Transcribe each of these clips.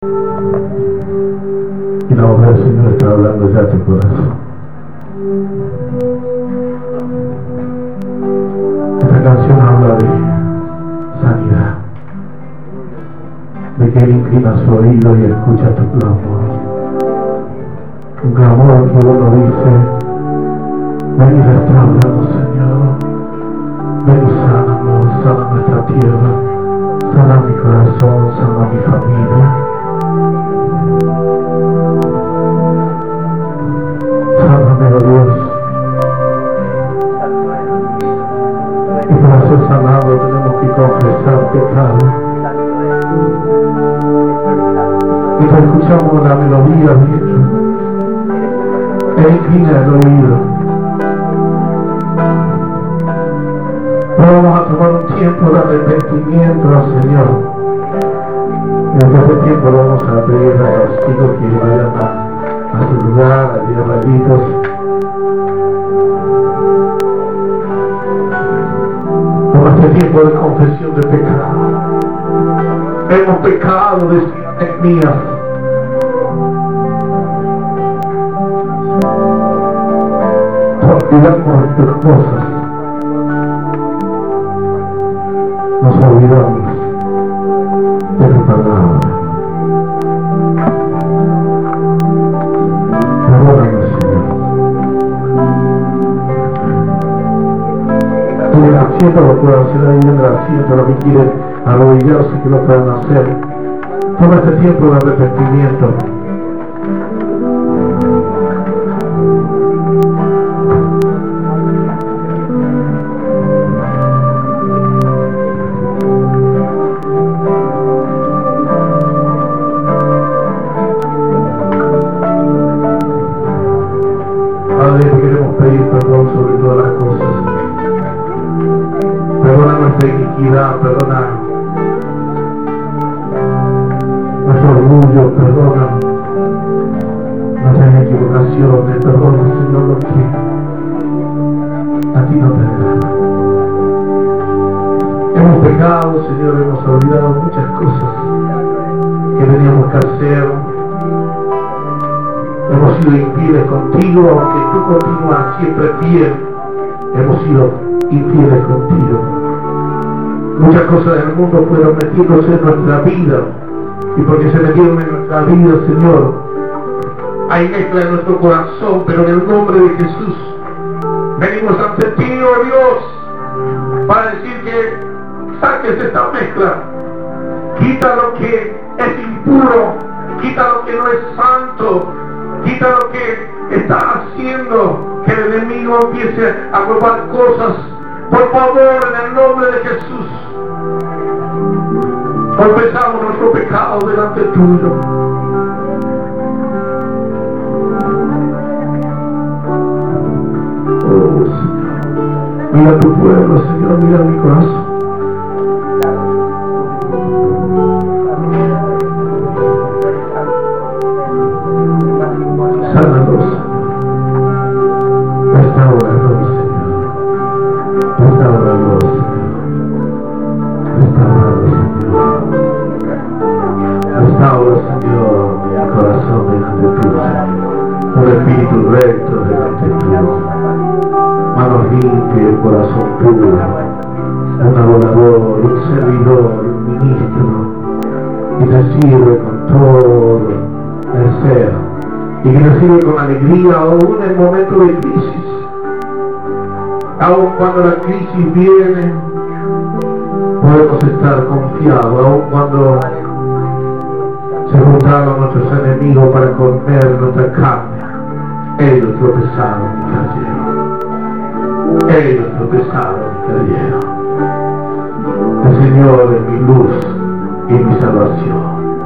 Y la voz del Señor está hablando ya a tu corazón. Esta canción habla de sanidad, de que Él inclina su oído y escucha tu clamor. Un clamor que uno dice: ven y restauranos, Señor. Ven y sánanos, sana nuestra tierra, sana mi corazón, sana mi familia. Sáname, oh Dios. Y para ser sanado tenemos que confesar pecado. Y te escuchamos la melodía, Dios. E inclina el oído. Vamos a tomar un tiempo de arrepentimiento al Señor. Y en este tiempo vamos a pedir a los chicos que vayan a su lugar, a llevar malditos. Por este tiempo de confesión de pecado. Hemos pecado, decía Nehemías. Olvidamos de cosas. Nos olvidamos de tu palabra. Perdónanos, Señor. Y el asiento lo puedo hacer ahí en el asiento, lo que quieren arrodillarse que lo puedan hacer. Toma este tiempo de arrepentimiento. Perdona nuestro orgullo, perdona nuestras equivocaciones, perdona, Señor, lo que a ti no te agrada. Hemos pecado, Señor, hemos olvidado muchas cosas que teníamos que hacer. Hemos sido infieles contigo, aunque tú continúas siempre fiel. Hemos sido infieles contigo. Muchas cosas del mundo fueron metiéndose en nuestra vida, y porque se metieron en nuestra vida, Señor, hay mezcla en nuestro corazón, pero en el nombre de Jesús venimos ante ti, oh Dios, para decir que saques esta mezcla, quita lo que es impuro, quita lo que no es santo, quita lo que está haciendo que el enemigo empiece a robar cosas. Por favor, en el nombre de Jesús, confesamos nuestro pecado delante tuyo. Oh, Señor, mira tu pueblo, Señor, mira mi corazón. Sánanos, restauranos, Señor. Restauranos, restaura, Señor, mi corazón delante tuyo, un espíritu recto delante tuyo, manos limpias, corazón puro, un adorador, un servidor, un ministro, y te sirve con todo el ser, y que te sirve con alegría aún en momentos de crisis. Aún cuando la crisis viene, podemos estar confiados. Aún cuando se juntaron nuestros enemigos para comer nuestra carne, ellos tropezaron y cayeron. Ellos tropezaron y cayeron. El Señor es mi luz y mi salvación.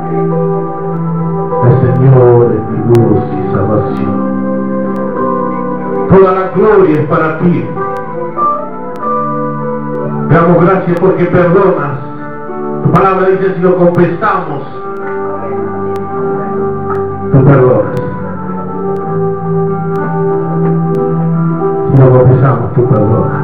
El Señor es mi luz y salvación. Toda la gloria es para ti. Damos gracias porque perdonas. Tu palabra dice: si lo confesamos, tú perdonas. Si lo confesamos, tú perdonas.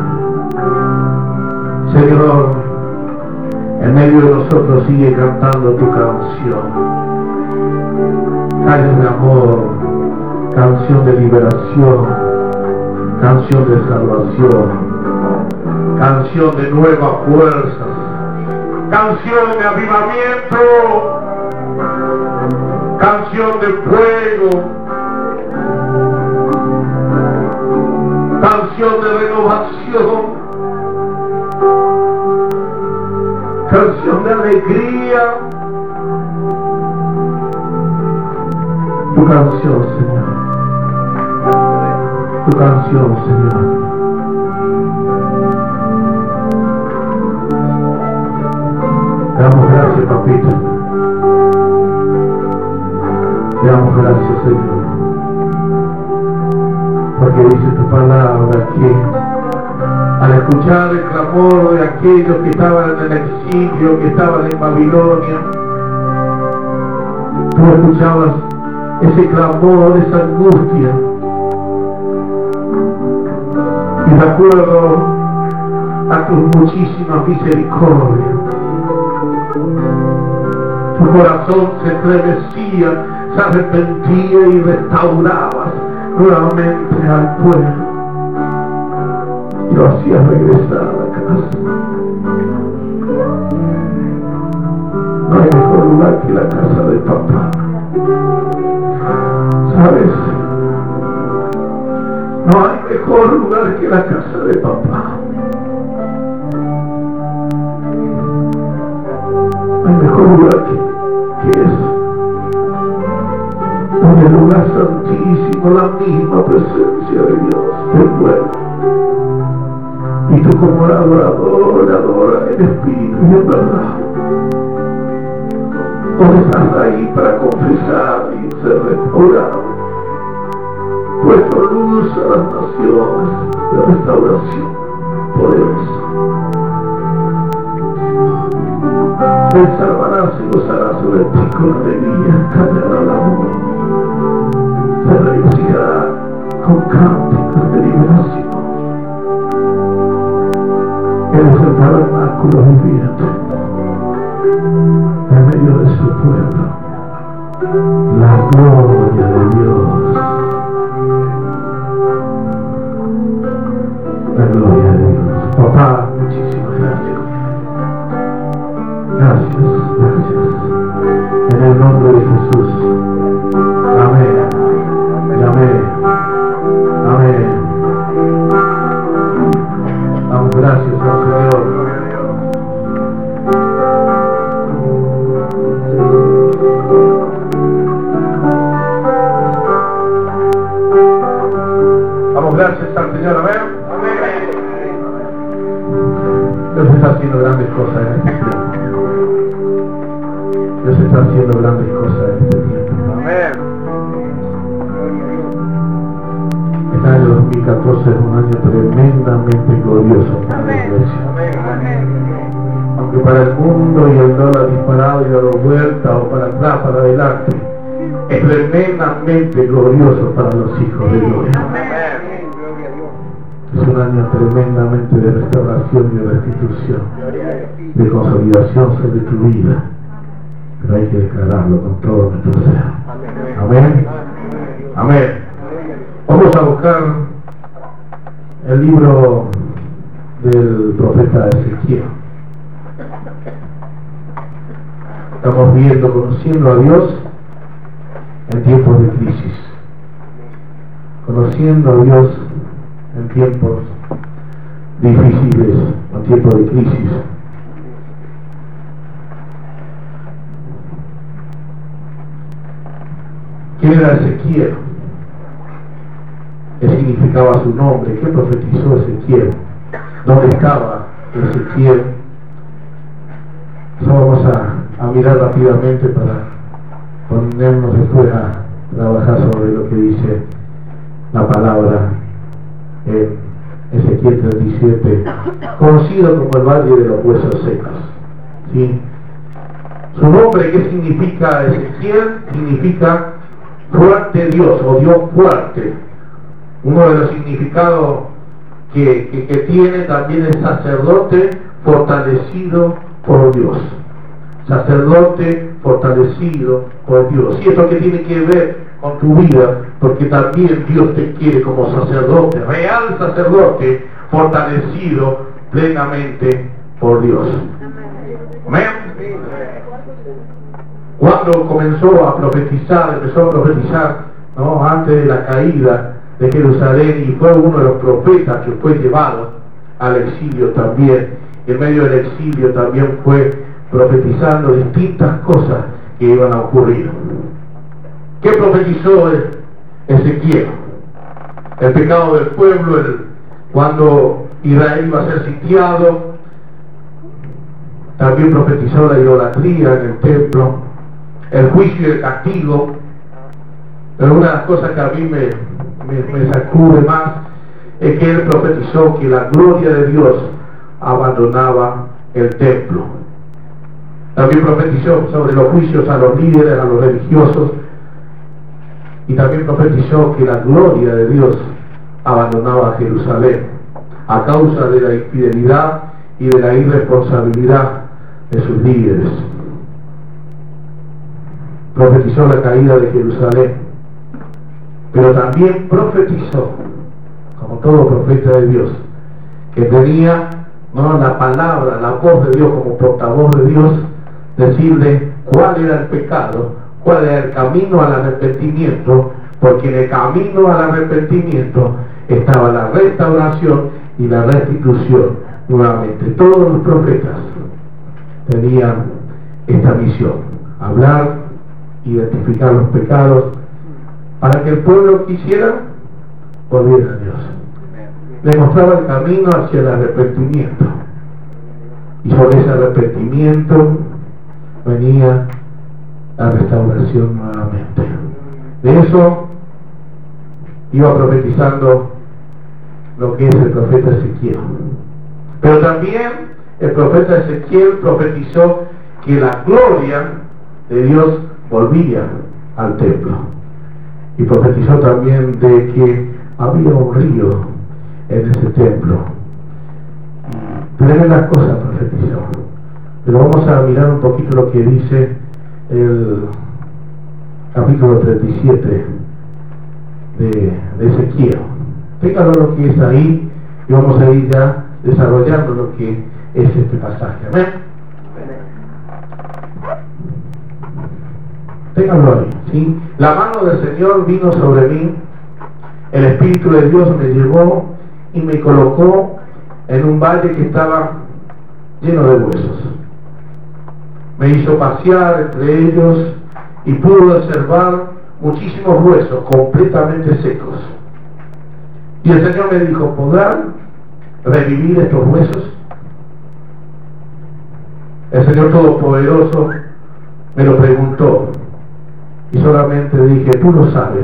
Señor, en medio de nosotros sigue cantando tu canción. canciones de amor, canción de liberación, canción de salvación, canción de nuevas fuerzas, canción de avivamiento, canción de fuego, canción de renovación, canción de alegría. Tu canción, Señor. Tu canción, Señor. Te damos gracias, papito. Te damos gracias, Señor. Porque dice tu palabra que al escuchar el clamor de aquellos que estaban en el exilio, que estaban en Babilonia, tú escuchabas ese clamor, esa angustia. Y de acuerdo a tus muchísimas misericordias, tu corazón se estremecía, se arrepentía y restaurabas nuevamente al pueblo. Y lo hacías regresar a la casa. No hay mejor lugar que la casa de papá. ¿Sabes? No hay mejor lugar que la casa de papá. No hay mejor lugar que eso. En el lugar santísimo, la misma presencia de Dios te envuelve. Y tú como adorador, adora en espíritu y en verdad. Tú estás ahí para confesar y ser restaurado. Puesto luz a las naciones de restauración poderosa. Él salvará, se gozará sobre ti con alegría, cantará el amor. Se regocijará con cánticos de liberación. Él es el tabernáculo viviente en medio de su pueblo. La gloria de Dios. La gloria de Dios. Papá, muchísimas gracias. Gracias. En el nombre de Jesús. Amén. Amén. Amén. Damos gracias al Señor. Damos gracias al Señor. Amén. Dios está haciendo grandes cosas en este tiempo. Dios está haciendo grandes cosas en este tiempo. Amén. El año 2014 es un año tremendamente glorioso para la iglesia. Aunque para el mundo y el dólar disparado y dado vuelta o para atrás, para adelante, es tremendamente glorioso para los hijos de gloria. Es un año tremendamente de restauración y de restitución, de consolidación sobre tu vida. Pero hay que declararlo con todo nuestro ser. Amén. Amén. Vamos a buscar el libro del profeta Ezequiel. Estamos viendo, conociendo a Dios en tiempos de crisis. Conociendo a Dios en tiempos difíciles, en tiempos de crisis. ¿Quién era Ezequiel? ¿Qué significaba su nombre? ¿Qué profetizó Ezequiel? ¿Dónde estaba Ezequiel? Eso vamos a mirar rápidamente para ponernos después a trabajar sobre lo que dice la palabra en Ezequiel 37, conocido como el Valle de los Huesos Secos. ¿Sí? Su nombre, ¿qué significa Ezequiel? Significa fuerte Dios o Dios fuerte. Uno de los significados que tiene también es sacerdote fortalecido por Dios. Sacerdote fortalecido por Dios. Y esto que tiene que ver con tu vida, porque también Dios te quiere como sacerdote, real sacerdote, fortalecido plenamente por Dios. Amén. Cuando comenzó a profetizar, empezó a profetizar, ¿no?, antes de la caída de Jerusalén, y fue uno de los profetas que fue llevado al exilio también. En medio del exilio también fue profetizando distintas cosas que iban a ocurrir. ¿Qué profetizó Ezequiel? El pecado del pueblo, cuando Israel iba a ser sitiado. También profetizó la idolatría en el templo, el juicio y el castigo. Pero una de las cosas que a mí me sacude más es que él profetizó que la gloria de Dios abandonaba el templo. También profetizó sobre los juicios a los líderes, a los religiosos, y también profetizó que la gloria de Dios abandonaba Jerusalén a causa de la infidelidad y de la irresponsabilidad de sus líderes. Profetizó la caída de Jerusalén, pero también profetizó, como todo profeta de Dios, que tenía, ¿no?, la palabra, la voz de Dios como portavoz de Dios, decirle cuál era el pecado, cuál era el camino al arrepentimiento, porque en el camino al arrepentimiento estaba la restauración y la restitución nuevamente. Todos los profetas tenían esta misión: hablar, identificar los pecados, para que el pueblo quisiera volver a Dios. Le mostraba el camino hacia el arrepentimiento, y sobre ese arrepentimiento venía la restauración nuevamente. De eso iba profetizando lo que es el profeta Ezequiel. Pero también el profeta Ezequiel profetizó que la gloria de Dios volvía al templo, y profetizó también de que había un río en ese templo. Tremendas cosas profetizó. Pero vamos a mirar un poquito lo que dice el capítulo 37 de Ezequiel. Téngalo lo que es ahí, y vamos a ir ya desarrollando lo que es este pasaje. Amén. Ténganlo ahí, ¿sí? La mano del Señor vino sobre mí, el Espíritu de Dios me llevó y me colocó en un valle que estaba lleno de huesos. Me hizo pasear entre ellos y pude observar muchísimos huesos completamente secos. Y el Señor me dijo: ¿podrán revivir estos huesos? El Señor Todopoderoso me lo preguntó, y solamente dije: tú lo sabes,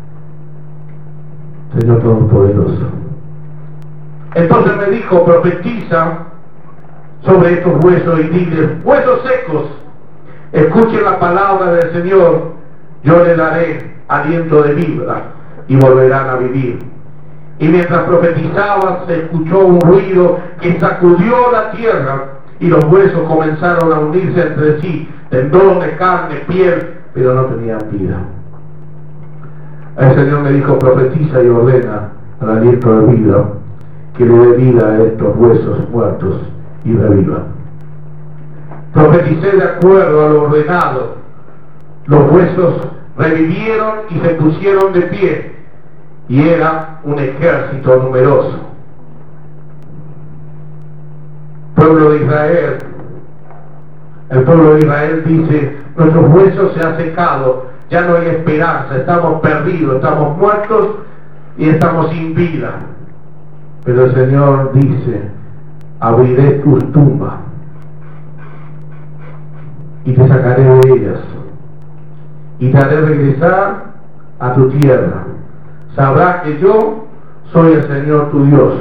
Señor Todopoderoso. Entonces me dijo: profetiza sobre estos huesos y dile: huesos secos, escuchen la palabra del Señor, yo le daré aliento de vida y volverán a vivir. Y mientras profetizaba se escuchó un ruido que sacudió la tierra, y los huesos comenzaron a unirse entre sí, tendones, carne, piel, pero no tenían vida. El Señor me dijo: profetiza y ordena al aliento de vida que le dé vida a estos huesos muertos y revivan. Profeticé de acuerdo a lo ordenado. Los huesos revivieron y se pusieron de pie, y era un ejército numeroso. Pueblo de Israel, el pueblo de Israel dice: nuestros huesos se han secado, ya no hay esperanza, estamos perdidos, estamos muertos y estamos sin vida. Pero el Señor dice: abriré tus tumbas y te sacaré de ellas y te haré regresar a tu tierra. Sabrás que yo soy el Señor tu Dios.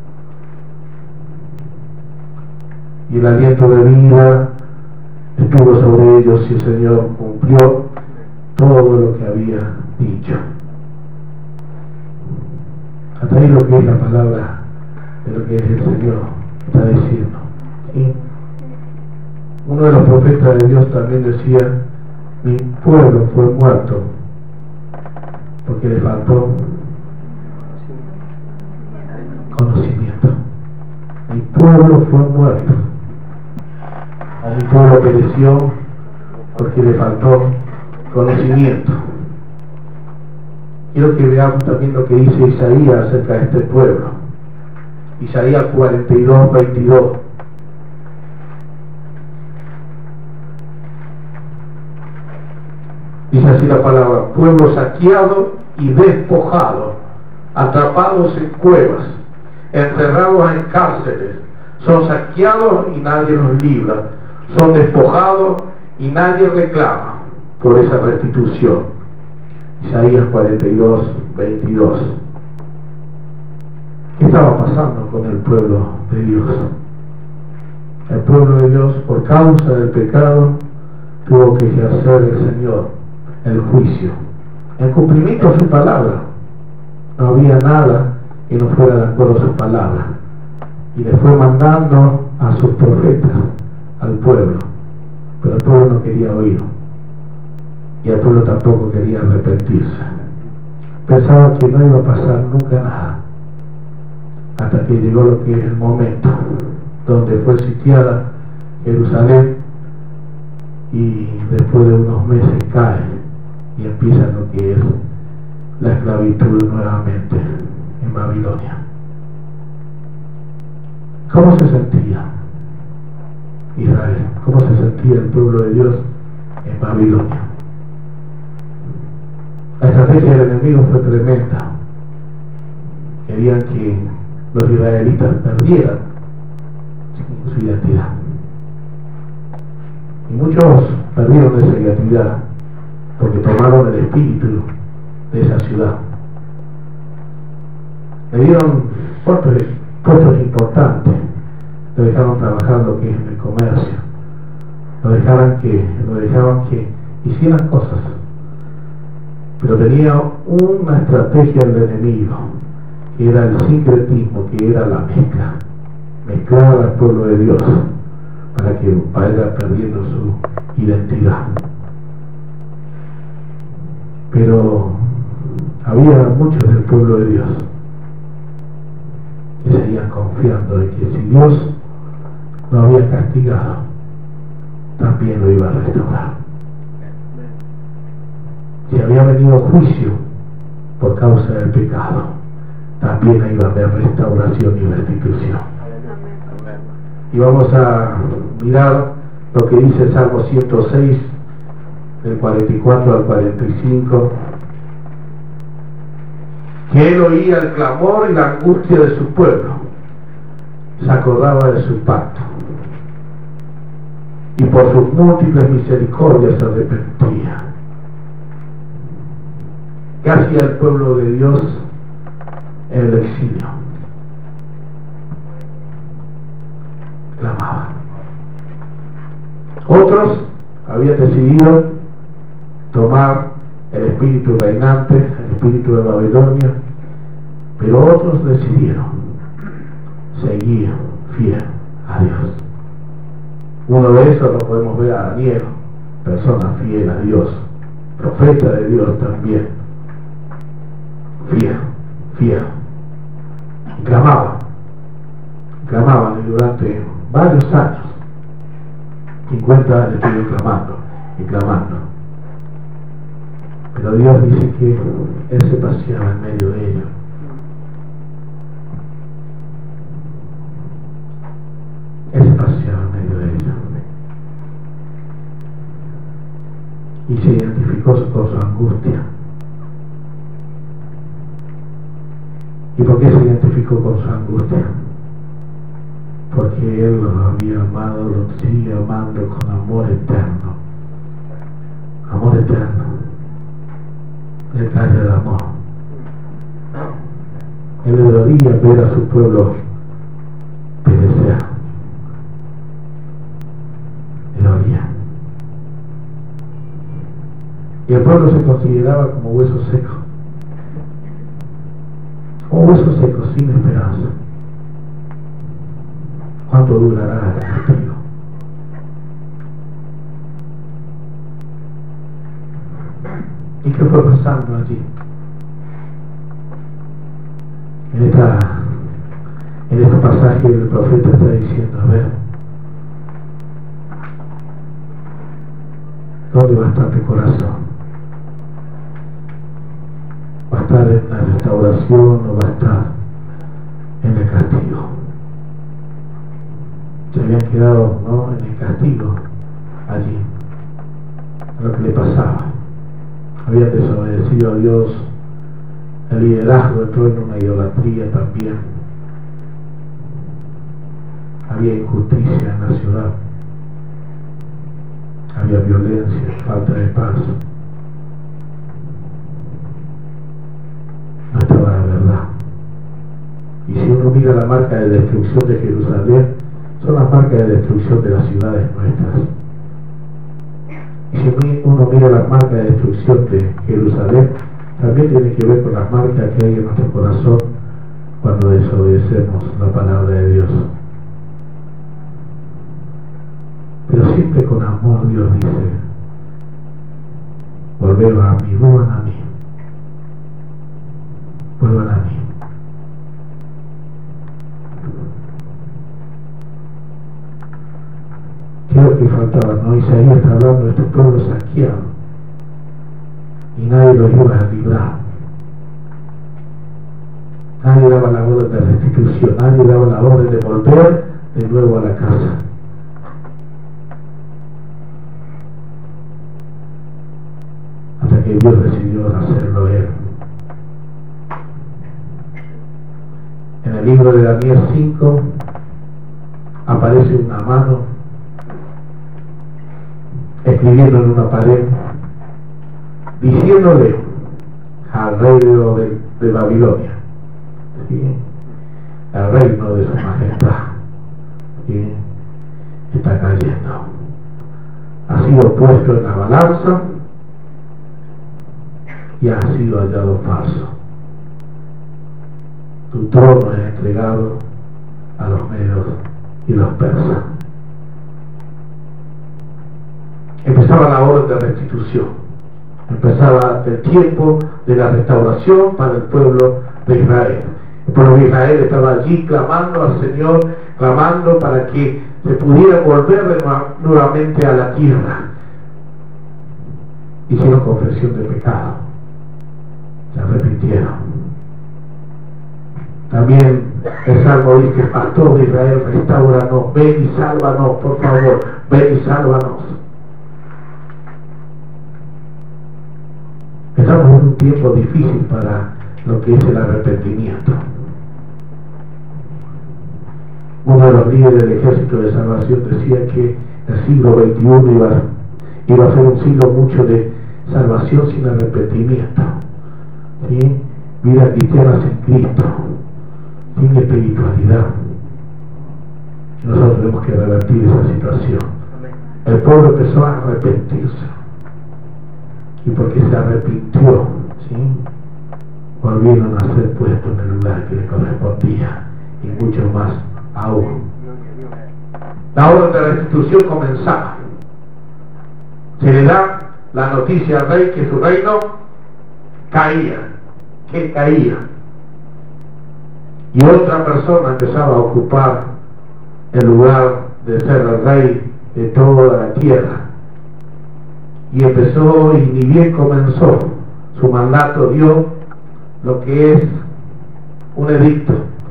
Y el aliento de vida estuvo sobre ellos, y el Señor cumplió todo lo que había dicho. Hasta ahí lo que es la palabra de lo que es el Señor está diciendo. ¿Sí? Uno de los profetas de Dios también decía, mi pueblo fue muerto porque le faltó conocimiento. Mi pueblo fue muerto, o mi pueblo pereció porque le faltó conocimiento. Quiero que veamos también lo que dice Isaías acerca de este pueblo. Isaías 42, 22. Dice así la palabra: pueblo saqueado y despojado, atrapados en cuevas, encerrados en cárceles, son saqueados y nadie los libra, son despojados y nadie reclama por esa restitución. Isaías 42, 22. ¿Qué estaba pasando con el pueblo de Dios? El pueblo de Dios, por causa del pecado, tuvo que ejercer el Señor el juicio, en cumplimiento a su palabra. No había nada que no fuera de acuerdo a su palabra, y le fue mandando a sus profetas al pueblo, pero el pueblo no quería oír, y el pueblo tampoco quería arrepentirse. Pensaba que no iba a pasar nunca nada, hasta que llegó lo que es el momento donde fue sitiada Jerusalén, y después de unos meses cae y empieza lo que es la esclavitud nuevamente en Babilonia. ¿Cómo se sentía Israel? ¿Cómo se sentía el pueblo de Dios en Babilonia? La estrategia del enemigo fue tremenda. Querían que los israelitas perdieran su identidad, y muchos perdieron esa identidad porque tomaron el espíritu de esa ciudad. Le dieron puestos importantes, lo dejaron trabajar lo que es en el comercio, lo dejaban que hicieran cosas, pero tenía una estrategia del enemigo, que era el sincretismo, que era la mezclar al pueblo de Dios para que vaya perdiendo su identidad. Pero había muchos del pueblo de Dios que seguían confiando en que si Dios lo había castigado, también lo iba a restaurar. Si había venido juicio por causa del pecado, también iba a haber restauración y restitución. Y vamos a mirar lo que dice el Salmo 106, del 44 al 45, que él oía el clamor y la angustia de su pueblo, se acordaba de su pacto, y por sus múltiples misericordias se arrepentía. ¿Qué hacía el pueblo de Dios en el exilio? Clamaba. Otros habían decidido tomar el espíritu reinante, el espíritu de Babilonia, pero otros decidieron seguir fiel a Dios. Uno de esos lo podemos ver a Daniel, persona fiel a Dios, profeta de Dios también, fiel, y clamaban durante varios años, 50 años estuvieron clamando. Pero Dios dice que Él se paseaba en medio de ellos. Él se paseaba en medio de ellos. Y se identificó con su angustia. ¿Y por qué se identificó con su angustia? Porque Él los había amado, los sigue amando con amor eterno. Amor eterno. El calle del amor. Él debería ver a su pueblo perecer. Él oía. Y el pueblo se consideraba como hueso seco. Como hueso seco, sin esperanza. ¿Cuánto durará el castigo? ¿Y qué fue pasando allí? En este pasaje el profeta está diciendo, a ver, ¿dónde va a estar tu corazón? ¿Va a estar en la restauración o va a estar en el castigo? Se habían quedado, ¿no?, en el castigo allí, lo que le pasaba. Habían desobedecido a Dios, el liderazgo entró en una idolatría también. Había injusticia en la ciudad, había violencia, falta de paz. No estaba la verdad. Y si uno mira la marca de destrucción de Jerusalén, son las marcas de destrucción de las ciudades nuestras. Y si uno mira las marcas de destrucción de Jerusalén, también tiene que ver con las marcas que hay en nuestro corazón cuando desobedecemos la palabra de Dios. Pero siempre con amor Dios dice, volveros a mí, vuelvan a mí, vuelvan a mí. ¿Qué es lo que faltaba? ¿No? Isaías está hablando de este pueblo saqueado y nadie lo iba a librar. Nadie daba la orden de restitución, nadie daba la orden de volver de nuevo a la casa. Hasta que Dios decidió hacerlo Él. En el libro de Daniel 5 aparece una mano escribiendo en una pared, diciéndole al rey de Babilonia, ¿sí?, al reino de su majestad, ¿sí?, está cayendo, ha sido puesto en la balanza y ha sido hallado falso. Tu trono es entregado a los medos y los persas. Empezaba la orden de restitución, empezaba el tiempo de la restauración para el pueblo de Israel. El pueblo de Israel estaba allí clamando al Señor, clamando para que se pudiera volver nuevamente a la tierra. Hicieron confesión de pecado, se arrepintieron. También el Salmo dice, pastor de Israel, restáuranos, ven y sálvanos, por favor, ven y sálvanos. Estamos en un tiempo difícil para lo que es el arrepentimiento. Uno de los líderes del Ejército de Salvación decía que el siglo XXI iba a ser un siglo mucho de salvación sin arrepentimiento, ¿sí?, vida cristiana sin Cristo, sin espiritualidad. Nosotros tenemos que revertir esa situación. El pueblo empezó a arrepentirse, y porque se arrepintió, ¿sí?, volvieron a ser puestos en el lugar que le correspondía, y mucho más aún. La orden de restitución comenzaba. Se le da la noticia al rey que su reino caía, que caía, y otra persona empezaba a ocupar el lugar de ser el rey de toda la tierra. Y empezó, y ni bien comenzó su mandato, dio lo que es un edicto.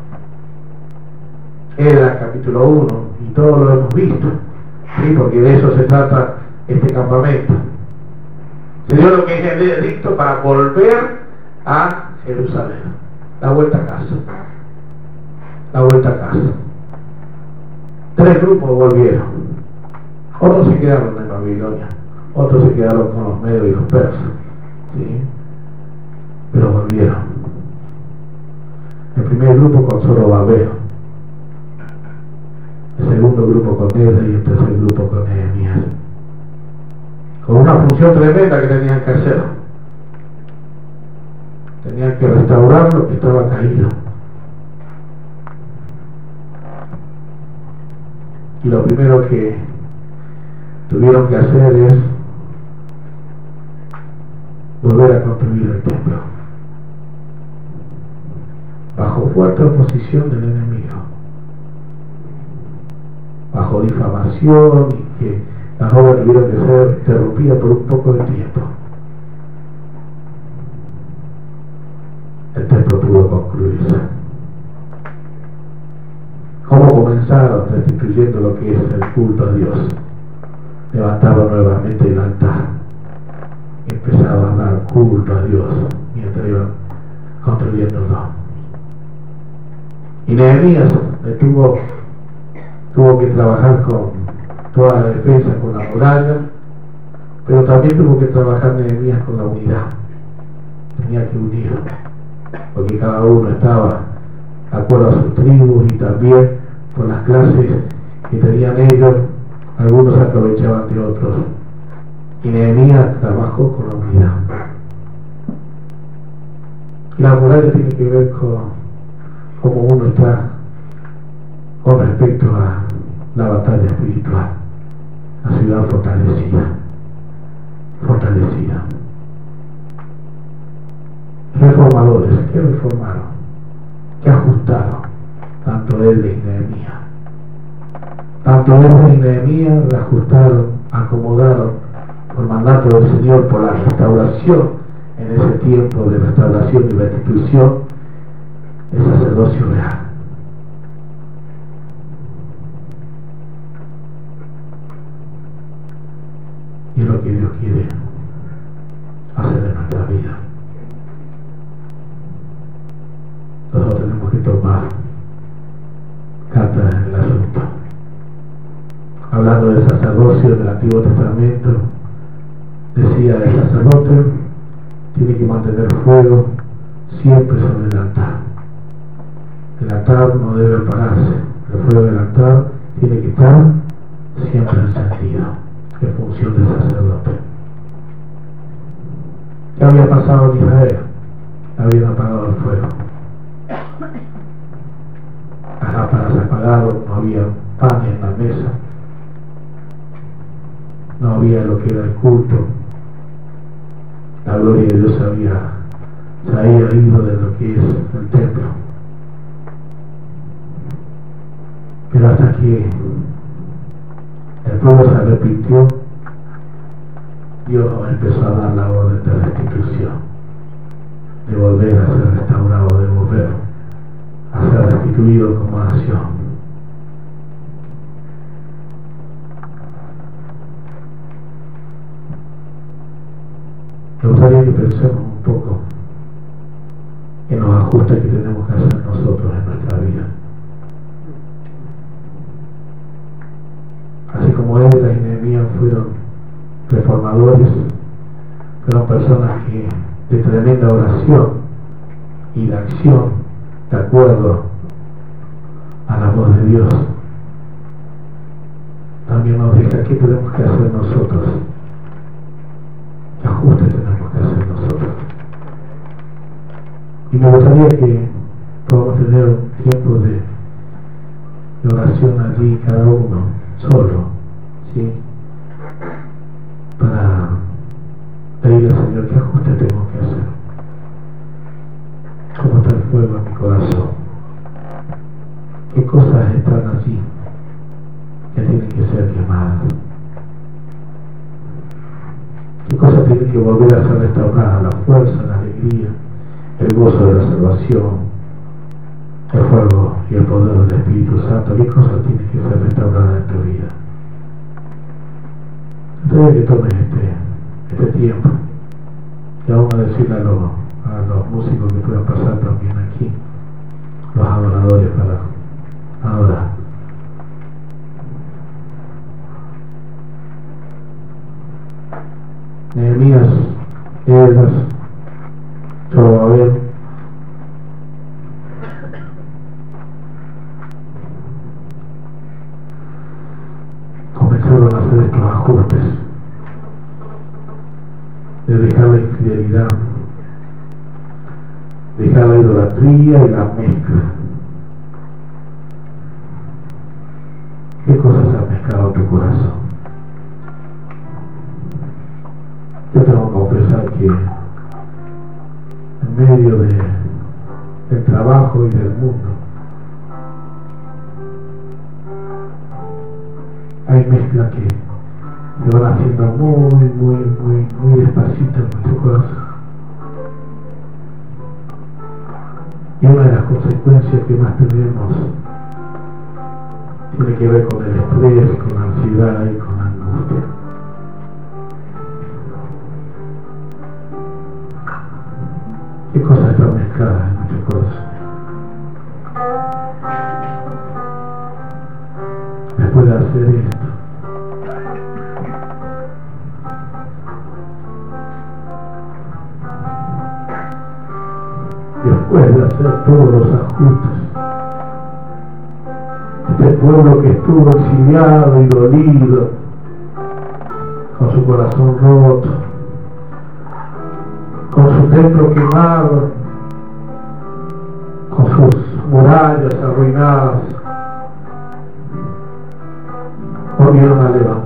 Era capítulo 1, y todo lo hemos visto, ¿sí?, porque de eso se trata este campamento. Se dio lo que es el edicto para volver a Jerusalén, la vuelta a casa, la vuelta a casa. 3 grupos volvieron, otros se quedaron en Babilonia, otros se quedaron con los medos y los persas, ¿sí?, pero volvieron. El primer grupo con Zorobabel, el segundo grupo con Ezra y el tercer grupo con Nehemías, con una función tremenda que tenían que hacer. Tenían que restaurar lo que estaba caído. Y lo primero que tuvieron que hacer es volver a construir el templo, bajo fuerte oposición del enemigo, bajo difamación, y que las obras tuvieron que ser interrumpidas por un poco de tiempo. El templo pudo concluirse. ¿Cómo comenzaron? Restituyendo lo que es el culto a Dios. Levantaron nuevamente el altar y empezaban a dar culto a Dios mientras iban construyéndolo. Y Nehemías tuvo que trabajar con toda la defensa, con la muralla, pero también tuvo que trabajar Nehemías con la unidad. Tenía que unir, porque cada uno estaba de acuerdo a sus tribus, y también por las clases que tenían ellos, algunos se aprovechaban de otros. Y Nehemías trabajó con la unidad. Y la muralla tiene que ver con cómo uno está con respecto a la batalla espiritual, la ciudad fortalecida. Reformadores, ¿qué reformaron? ¿Qué ajustaron? Tanto él y Nehemías. Tanto él y Nehemías reajustaron, acomodaron por mandato del Señor, por la restauración en ese tiempo de restauración y restitución, el sacerdocio real. Y es lo que Dios quiere hacer en nuestra vida. Nosotros tenemos que tomar cartas en el asunto. Hablando del sacerdocio del Antiguo Testamento, decía el sacerdote tiene que mantener fuego siempre sobre el altar. El altar no debe pararse. El fuego del altar tiene que estar siempre encendido, en función del sacerdote. ¿Qué había pasado en Israel? Habían apagado el fuego. Las lámparas se apagaron, no había pan en la mesa, no había lo que era el culto. La gloria de Dios se había ido de lo que es el templo. Pero hasta que el pueblo se arrepintió, Dios empezó a dar la orden de restitución, de volver a ser restaurado, de volver a ser restituido como nación. Me gustaría que pensemos un poco en los ajustes que tenemos que hacer nosotros en nuestra vida. Así como Esdras y Nehemías fueron reformadores, fueron personas que de tremenda oración y de acción, de acuerdo a la voz de Dios, también nos deja qué tenemos que hacer nosotros, qué ajustes tenemos que hacer nosotros. Y me gustaría que podamos tener un tiempo de oración allí, cada uno solo, ¿sí? Para pedirle al Señor qué ajustes tengo que hacer. ¿Cómo está el fuego en mi corazón? ¿Qué cosas están allí que tienen que ser quemadas? ¿Qué cosas tienen que volver a ser restauradas? La fuerza, la alegría, el gozo de la salvación, el fuego y el poder del Espíritu Santo. ¿Qué cosas tienen que ser restauradas en tu vida? Entonces que tomes este tiempo y vamos a decirle a los músicos que puedan pasar también aquí, los adoradores, para adorar. Nehemías, Esdras, Zorobabel, comenzaron a hacer estos ajustes de dejar la infidelidad, dejar la idolatría y la mezcla. ¿Qué cosas han mezclado tu corazón? Yo tengo que confesar que medio del trabajo y del mundo. Hay mezclas que se van haciendo muy despacito en nuestro corazón. Y una de las consecuencias que más tenemos tiene que ver con el estrés, con la ansiedad y con la angustia. ¿Qué cosas están mezcladas en nuestro corazón? Después de hacer esto, después de hacer todos los ajustes, este pueblo que estuvo exiliado y dolido, con su corazón roto, con su templo quemado, con sus murallas arruinadas, volvieron a levantar.